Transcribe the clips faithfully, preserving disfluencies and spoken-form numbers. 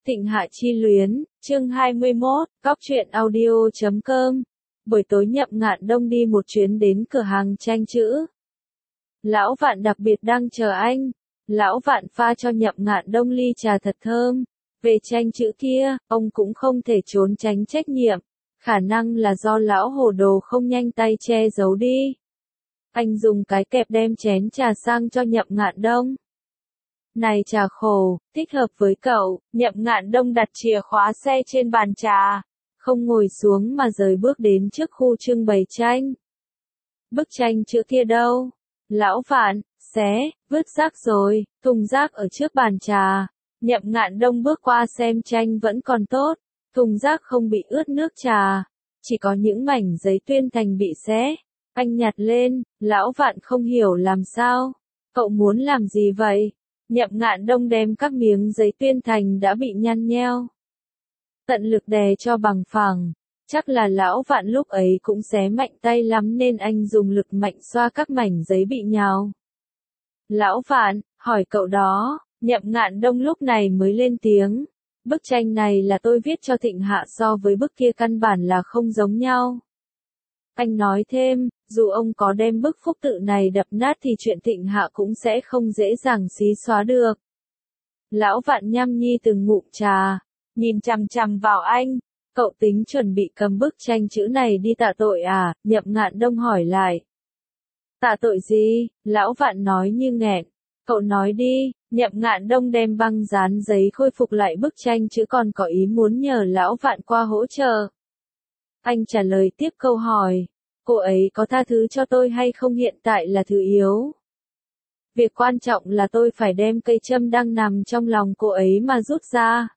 Thịnh Hạ Chi Luyến, chương hai mươi mốt, góc truyện audio chấm com. Buổi tối Nhậm Ngạn Đông đi một chuyến đến cửa hàng tranh chữ. Lão Vạn đặc biệt đang chờ anh. Lão Vạn pha cho Nhậm Ngạn Đông ly trà thật thơm. Về tranh chữ kia, ông cũng không thể trốn tránh trách nhiệm. Khả năng là do lão hồ đồ không nhanh tay che giấu đi. Anh dùng cái kẹp đem chén trà sang cho Nhậm Ngạn Đông. Này trà khổ, thích hợp với cậu. Nhậm Ngạn Đông đặt chìa khóa xe trên bàn trà, không ngồi xuống mà rời bước đến trước khu trưng bày tranh. Bức tranh chữ kia đâu? Lão Vạn, xé, vứt rác rồi, thùng rác ở trước bàn trà. Nhậm Ngạn Đông bước qua xem tranh vẫn còn tốt, thùng rác không bị ướt nước trà, chỉ có những mảnh giấy tuyên thành bị xé. Anh nhặt lên, Lão Vạn không hiểu làm sao. Cậu muốn làm gì vậy? Nhậm Ngạn Đông đem các miếng giấy tuyên thành đã bị nhăn nheo, tận lực đè cho bằng phẳng. Chắc là Lão Vạn lúc ấy cũng xé mạnh tay lắm nên anh dùng lực mạnh xoa các mảnh giấy bị nhào. Lão Vạn, hỏi cậu đó. Nhậm Ngạn Đông lúc này mới lên tiếng. Bức tranh này là tôi viết cho Thịnh Hạ, so với bức kia căn bản là không giống nhau. Anh nói thêm, dù ông có đem bức phúc tự này đập nát thì chuyện Thịnh Hạ cũng sẽ không dễ dàng xí xóa được. Lão Vạn nhăm nhi từng ngụm trà, nhìn chằm chằm vào anh. Cậu tính chuẩn bị cầm bức tranh chữ này đi tạ tội à? Nhậm Ngạn Đông hỏi lại. Tạ tội gì? Lão Vạn nói như nghẹn. Cậu nói đi. Nhậm Ngạn Đông đem băng dán giấy khôi phục lại bức tranh chữ, còn có ý muốn nhờ Lão Vạn qua hỗ trợ. Anh trả lời tiếp câu hỏi. Cô ấy có tha thứ cho tôi hay không hiện tại là thứ yếu. Việc quan trọng là tôi phải đem cây châm đang nằm trong lòng cô ấy mà rút ra.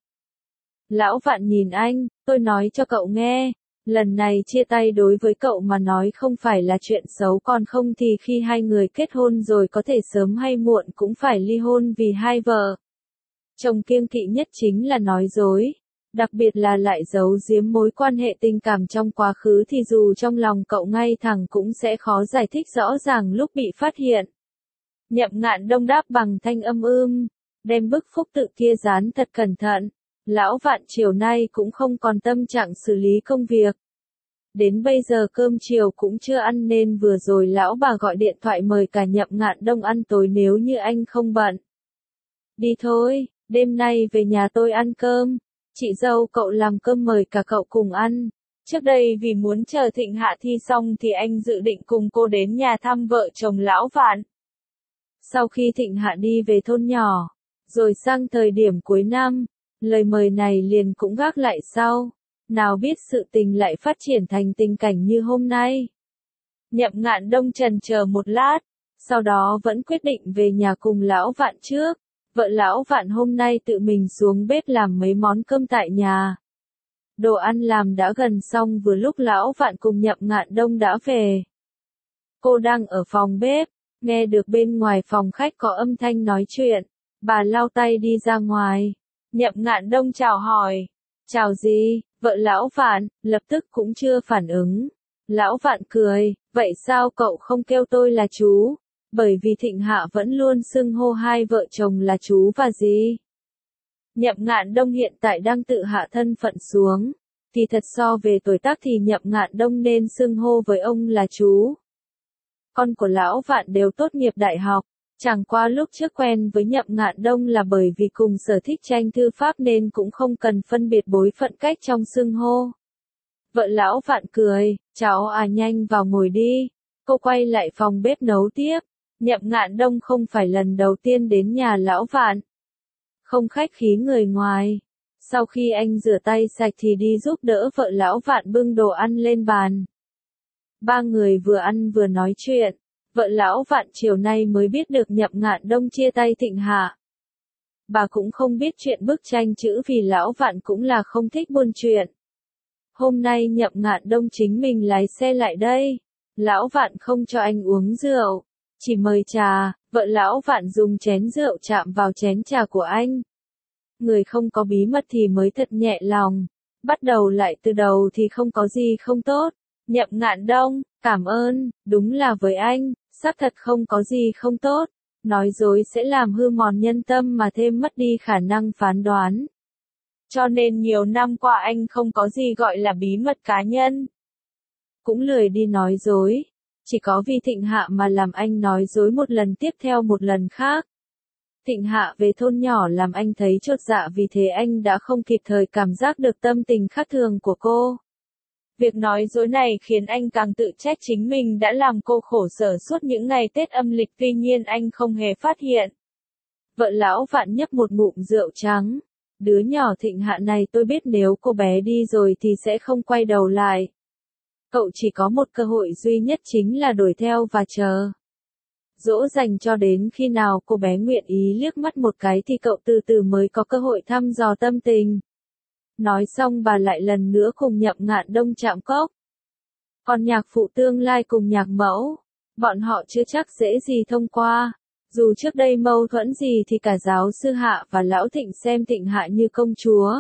Lão Vạn nhìn anh, tôi nói cho cậu nghe. Lần này chia tay đối với cậu mà nói không phải là chuyện xấu, còn không thì khi hai người kết hôn rồi có thể sớm hay muộn cũng phải ly hôn vì hai vợ chồng kiêng kỵ nhất chính là nói dối. Đặc biệt là lại giấu giếm mối quan hệ tình cảm trong quá khứ thì dù trong lòng cậu ngay thẳng cũng sẽ khó giải thích rõ ràng lúc bị phát hiện. Nhậm Ngạn Đông đáp bằng thanh âm ưm, đem bức phúc tự kia dán thật cẩn thận. Lão Vạn chiều nay cũng không còn tâm trạng xử lý công việc. Đến bây giờ cơm chiều cũng chưa ăn nên vừa rồi lão bà gọi điện thoại mời cả Nhậm Ngạn Đông ăn tối nếu như anh không bận. Đi thôi, đêm nay về nhà tôi ăn cơm. Chị dâu cậu làm cơm mời cả cậu cùng ăn. Trước đây vì muốn chờ Thịnh Hạ thi xong thì anh dự định cùng cô đến nhà thăm vợ chồng Lão Vạn. Sau khi Thịnh Hạ đi về thôn nhỏ, rồi sang thời điểm cuối năm, lời mời này liền cũng gác lại sau. Nào biết sự tình lại phát triển thành tình cảnh như hôm nay. Nhậm Ngạn Đông chần chờ một lát, sau đó vẫn quyết định về nhà cùng Lão Vạn trước. Vợ Lão Vạn hôm nay tự mình xuống bếp làm mấy món cơm tại nhà. Đồ ăn làm đã gần xong vừa lúc Lão Vạn cùng Nhậm Ngạn Đông đã về. Cô đang ở phòng bếp, nghe được bên ngoài phòng khách có âm thanh nói chuyện. Bà lau tay đi ra ngoài. Nhậm Ngạn Đông chào hỏi. Chào gì? Vợ Lão Vạn, lập tức cũng chưa phản ứng. Lão Vạn cười, vậy sao cậu không kêu tôi là chú? Bởi vì Thịnh Hạ vẫn luôn xưng hô hai vợ chồng là chú và dì. Nhậm Ngạn Đông hiện tại đang tự hạ thân phận xuống. Thì thật so về tuổi tác thì Nhậm Ngạn Đông nên xưng hô với ông là chú. Con của Lão Vạn đều tốt nghiệp đại học. Chẳng qua lúc trước quen với Nhậm Ngạn Đông là bởi vì cùng sở thích tranh thư pháp nên cũng không cần phân biệt bối phận cách trong xưng hô. Vợ Lão Vạn cười, cháu à nhanh vào ngồi đi. Cô quay lại phòng bếp nấu tiếp. Nhậm Ngạn Đông không phải lần đầu tiên đến nhà Lão Vạn. Không khách khí người ngoài. Sau khi anh rửa tay sạch thì đi giúp đỡ vợ Lão Vạn bưng đồ ăn lên bàn. Ba người vừa ăn vừa nói chuyện. Vợ Lão Vạn chiều nay mới biết được Nhậm Ngạn Đông chia tay Thịnh Hạ. Bà cũng không biết chuyện bức tranh chữ vì Lão Vạn cũng là không thích buôn chuyện. Hôm nay Nhậm Ngạn Đông chính mình lái xe lại đây. Lão Vạn không cho anh uống rượu, chỉ mời trà. Vợ Lão Vạn dùng chén rượu chạm vào chén trà của anh. Người không có bí mật thì mới thật nhẹ lòng. Bắt đầu lại từ đầu thì không có gì không tốt. Nhậm Ngạn Đông, cảm ơn, đúng là với anh, xác thật không có gì không tốt. Nói dối sẽ làm hư mòn nhân tâm mà thêm mất đi khả năng phán đoán. Cho nên nhiều năm qua anh không có gì gọi là bí mật cá nhân. Cũng lười đi nói dối. Chỉ có vì Thịnh Hạ mà làm anh nói dối một lần tiếp theo một lần khác. Thịnh Hạ về thôn nhỏ làm anh thấy chột dạ, vì thế anh đã không kịp thời cảm giác được tâm tình khác thường của cô. Việc nói dối này khiến anh càng tự trách chính mình đã làm cô khổ sở suốt những ngày Tết âm lịch, tuy nhiên anh không hề phát hiện. Vợ Lão Vạn nhấp một ngụm rượu trắng. Đứa nhỏ Thịnh Hạ này tôi biết nếu cô bé đi rồi thì sẽ không quay đầu lại. Cậu chỉ có một cơ hội duy nhất, chính là đuổi theo và chờ. Dỗ dành cho đến khi nào cô bé nguyện ý liếc mắt một cái thì cậu từ từ mới có cơ hội thăm dò tâm tình. Nói xong bà lại lần nữa cùng Nhậm Ngạn Đông chạm cốc. Còn nhạc phụ tương lai cùng nhạc mẫu, bọn họ chưa chắc dễ gì thông qua. Dù trước đây mâu thuẫn gì thì cả giáo sư Hạ và Lão Thịnh xem Thịnh Hạ như công chúa.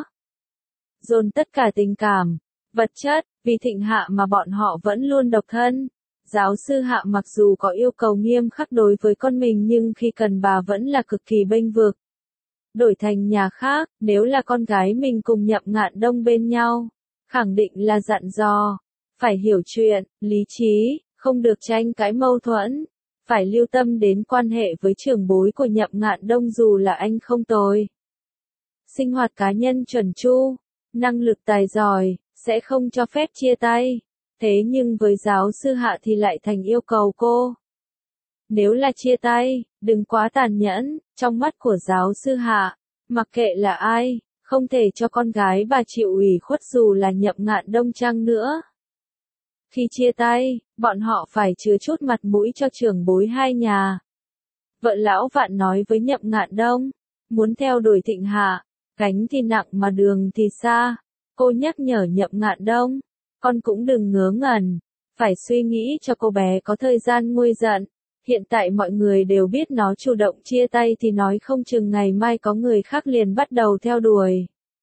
Dồn tất cả tình cảm, vật chất, vì Thịnh Hạ mà bọn họ vẫn luôn độc thân. Giáo sư Hạ mặc dù có yêu cầu nghiêm khắc đối với con mình nhưng khi cần bà vẫn là cực kỳ bênh vực. Đổi thành nhà khác, nếu là con gái mình cùng Nhậm Ngạn Đông bên nhau, khẳng định là dặn dò, phải hiểu chuyện, lý trí, không được tranh cãi mâu thuẫn, phải lưu tâm đến quan hệ với trưởng bối của Nhậm Ngạn Đông dù là anh không tồi. Sinh hoạt cá nhân chuẩn chu, năng lực tài giỏi, sẽ không cho phép chia tay. Thế nhưng với giáo sư Hạ thì lại thành yêu cầu cô. Nếu là chia tay, đừng quá tàn nhẫn, trong mắt của giáo sư Hạ, mặc kệ là ai, không thể cho con gái bà chịu ủy khuất dù là Nhậm Ngạn Đông chăng nữa. Khi chia tay, bọn họ phải chừa chút mặt mũi cho trưởng bối hai nhà. Vợ Lão Vạn nói với Nhậm Ngạn Đông, muốn theo đuổi Thịnh Hạ, gánh thì nặng mà đường thì xa. Cô nhắc nhở Nhậm Ngạn Đông, con cũng đừng ngớ ngẩn, phải suy nghĩ cho cô bé có thời gian nguôi giận. Hiện tại mọi người đều biết nó chủ động chia tay thì nói không chừng ngày mai có người khác liền bắt đầu theo đuổi.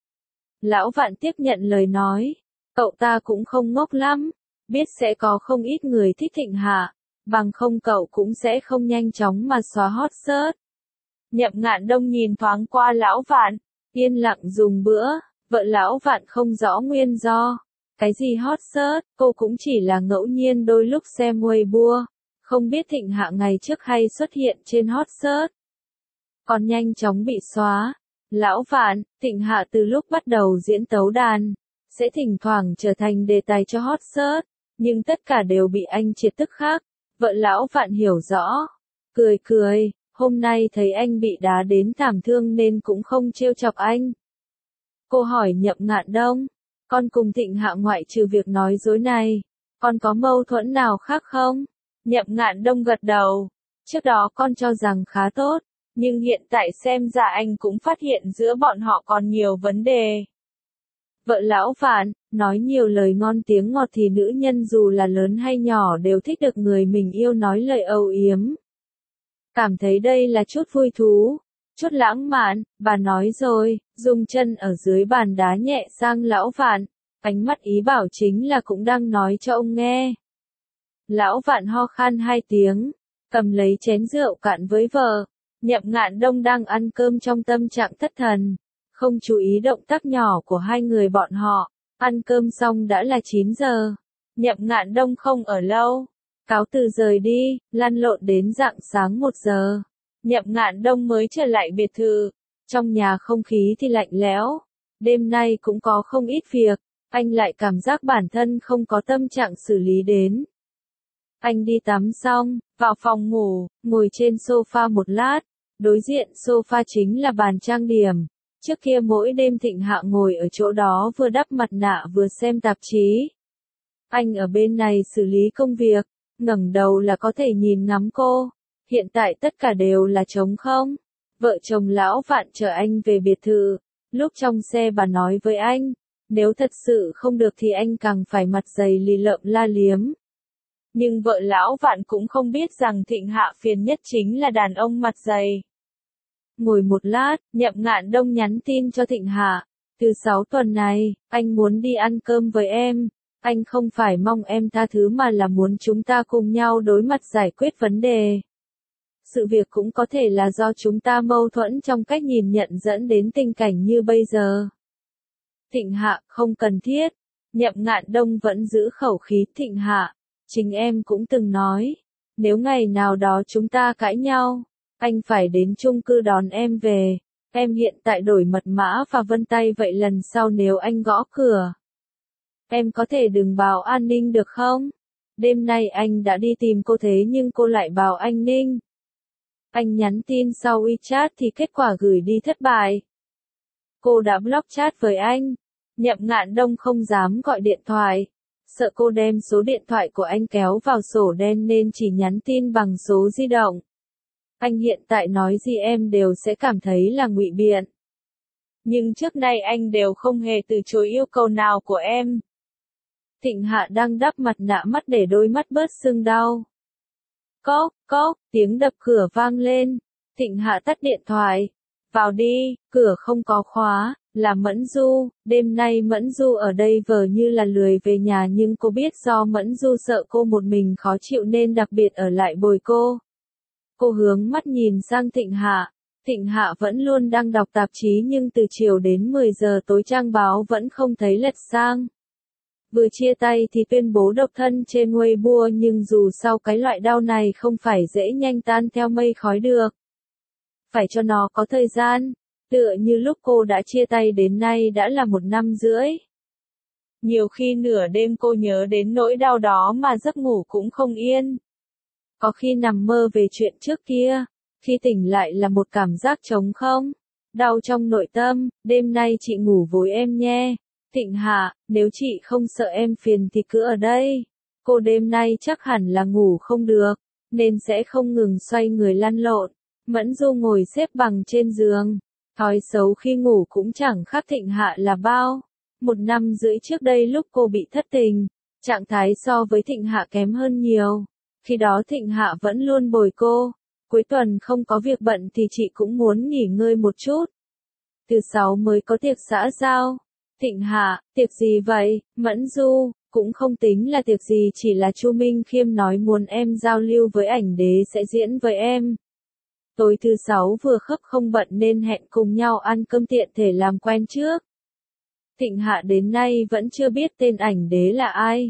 Lão Vạn tiếp nhận lời nói, cậu ta cũng không ngốc lắm, biết sẽ có không ít người thích Thịnh Hạ, bằng không cậu cũng sẽ không nhanh chóng mà xóa hot search. Nhậm Ngạn Đông nhìn thoáng qua Lão Vạn, yên lặng dùng bữa, vợ Lão Vạn không rõ nguyên do. Cái gì hot search, cô cũng chỉ là ngẫu nhiên đôi lúc xem Weibo, không biết Thịnh Hạ ngày trước hay xuất hiện trên hot search. Còn nhanh chóng bị xóa. Lão Vạn, Thịnh Hạ từ lúc bắt đầu diễn tấu đàn, sẽ thỉnh thoảng trở thành đề tài cho hot search, nhưng tất cả đều bị anh triệt tức khác. Vợ Lão Vạn hiểu rõ, cười cười, hôm nay thấy anh bị đá đến thảm thương nên cũng không trêu chọc anh. Cô hỏi Nhậm Ngạn Đông, con cùng Thịnh Hạ ngoại trừ việc nói dối này, con có mâu thuẫn nào khác không? Nhậm Ngạn Đông gật đầu, trước đó con cho rằng khá tốt, nhưng hiện tại xem ra anh cũng phát hiện giữa bọn họ còn nhiều vấn đề. Vợ Lão Vạn, nói nhiều lời ngon tiếng ngọt thì nữ nhân dù là lớn hay nhỏ đều thích được người mình yêu nói lời âu yếm. Cảm thấy đây là chút vui thú, chút lãng mạn, bà nói rồi, dùng chân ở dưới bàn đá nhẹ sang Lão Vạn, ánh mắt ý bảo chính là cũng đang nói cho ông nghe. Lão Vạn ho khan hai tiếng, cầm lấy chén rượu cạn với vợ. Nhậm Ngạn Đông đang ăn cơm trong tâm trạng thất thần, không chú ý động tác nhỏ của hai người bọn họ. Ăn cơm xong đã là chín giờ. Nhậm Ngạn Đông không ở lâu, cáo từ rời đi, lăn lộn đến rạng sáng một giờ. Nhậm Ngạn Đông mới trở lại biệt thự. Trong nhà không khí thì lạnh lẽo. Đêm nay cũng có không ít việc, anh lại cảm giác bản thân không có tâm trạng xử lý đến. Anh đi tắm xong, vào phòng ngủ, ngồi trên sofa một lát. Đối diện sofa chính là bàn trang điểm. Trước kia mỗi đêm Thịnh Hạ ngồi ở chỗ đó vừa đắp mặt nạ vừa xem tạp chí. Anh ở bên này xử lý công việc, ngẩng đầu là có thể nhìn ngắm cô. Hiện tại tất cả đều là trống không. Vợ chồng Lão Vạn chờ anh về biệt thự. Lúc trong xe bà nói với anh, nếu thật sự không được thì anh càng phải mặt dày lì lợm la liếm. Nhưng vợ Lão Vạn cũng không biết rằng Thịnh Hạ phiền nhất chính là đàn ông mặt dày. Ngồi một lát, Nhậm Ngạn Đông nhắn tin cho Thịnh Hạ. Thứ sáu tuần này, anh muốn đi ăn cơm với em. Anh không phải mong em tha thứ mà là muốn chúng ta cùng nhau đối mặt giải quyết vấn đề. Sự việc cũng có thể là do chúng ta mâu thuẫn trong cách nhìn nhận dẫn đến tình cảnh như bây giờ. Thịnh Hạ, không cần thiết. Nhậm Ngạn Đông vẫn giữ khẩu khí. Thịnh Hạ, chính em cũng từng nói, nếu ngày nào đó chúng ta cãi nhau, anh phải đến chung cư đón em về. Em hiện tại đổi mật mã và vân tay, vậy lần sau nếu anh gõ cửa, em có thể đừng báo an ninh được không? Đêm nay anh đã đi tìm cô thế nhưng cô lại bảo anh Ninh. Anh nhắn tin sau WeChat thì kết quả gửi đi thất bại. Cô đã block chat với anh. Nhậm Ngạn Đông không dám gọi điện thoại, sợ cô đem số điện thoại của anh kéo vào sổ đen nên chỉ nhắn tin bằng số di động. Anh hiện tại nói gì em đều sẽ cảm thấy là ngụy biện. Nhưng trước nay anh đều không hề từ chối yêu cầu nào của em. Thịnh Hạ đang đắp mặt nạ mắt để đôi mắt bớt sưng đau. Cốc, cốc, tiếng đập cửa vang lên. Thịnh Hạ tắt điện thoại. Vào đi, cửa không có khóa, là Mẫn Du. Đêm nay Mẫn Du ở đây vờ như là lười về nhà nhưng cô biết do Mẫn Du sợ cô một mình khó chịu nên đặc biệt ở lại bồi cô. Cô hướng mắt nhìn sang Thịnh Hạ. Thịnh Hạ vẫn luôn đang đọc tạp chí nhưng từ chiều đến mười giờ tối trang báo vẫn không thấy lật sang. Vừa chia tay thì tuyên bố độc thân trên Weibo nhưng dù sao cái loại đau này không phải dễ nhanh tan theo mây khói được. Phải cho nó có thời gian, tựa như lúc cô đã chia tay đến nay đã là một năm rưỡi. Nhiều khi nửa đêm cô nhớ đến nỗi đau đó mà giấc ngủ cũng không yên. Có khi nằm mơ về chuyện trước kia, khi tỉnh lại là một cảm giác trống không, đau trong nội tâm. Đêm nay chị ngủ với em nhé. Thịnh Hạ, nếu chị không sợ em phiền thì cứ ở đây. Cô đêm nay chắc hẳn là ngủ không được, nên sẽ không ngừng xoay người lăn lộn. Mẫn Du ngồi xếp bằng trên giường. Thói xấu khi ngủ cũng chẳng khác Thịnh Hạ là bao. Một năm rưỡi trước đây lúc cô bị thất tình, trạng thái so với Thịnh Hạ kém hơn nhiều. Khi đó Thịnh Hạ vẫn luôn bồi cô. Cuối tuần không có việc bận thì chị cũng muốn nghỉ ngơi một chút. Thứ sáu mới có tiệc xã giao. Thịnh Hạ, tiệc gì vậy? Mẫn Du, cũng không tính là tiệc gì, chỉ là Chu Minh Khiêm nói muốn em giao lưu với ảnh đế sẽ diễn với em. Tối thứ sáu vừa khớp không bận nên hẹn cùng nhau ăn cơm tiện thể làm quen trước. Thịnh Hạ đến nay vẫn chưa biết tên ảnh đế là ai.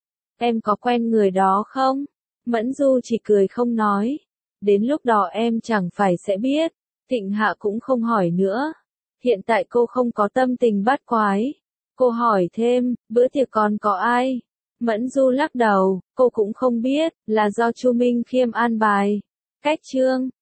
Em có quen người đó không? Mẫn Du chỉ cười không nói. Đến lúc đó em chẳng phải sẽ biết. Thịnh Hạ cũng không hỏi nữa. Hiện tại cô không có tâm tình bắt quái. Cô hỏi thêm, bữa tiệc còn có ai? Mẫn Du lắc đầu, cô cũng không biết, là do Chu Minh Khiêm an bài. Cách chương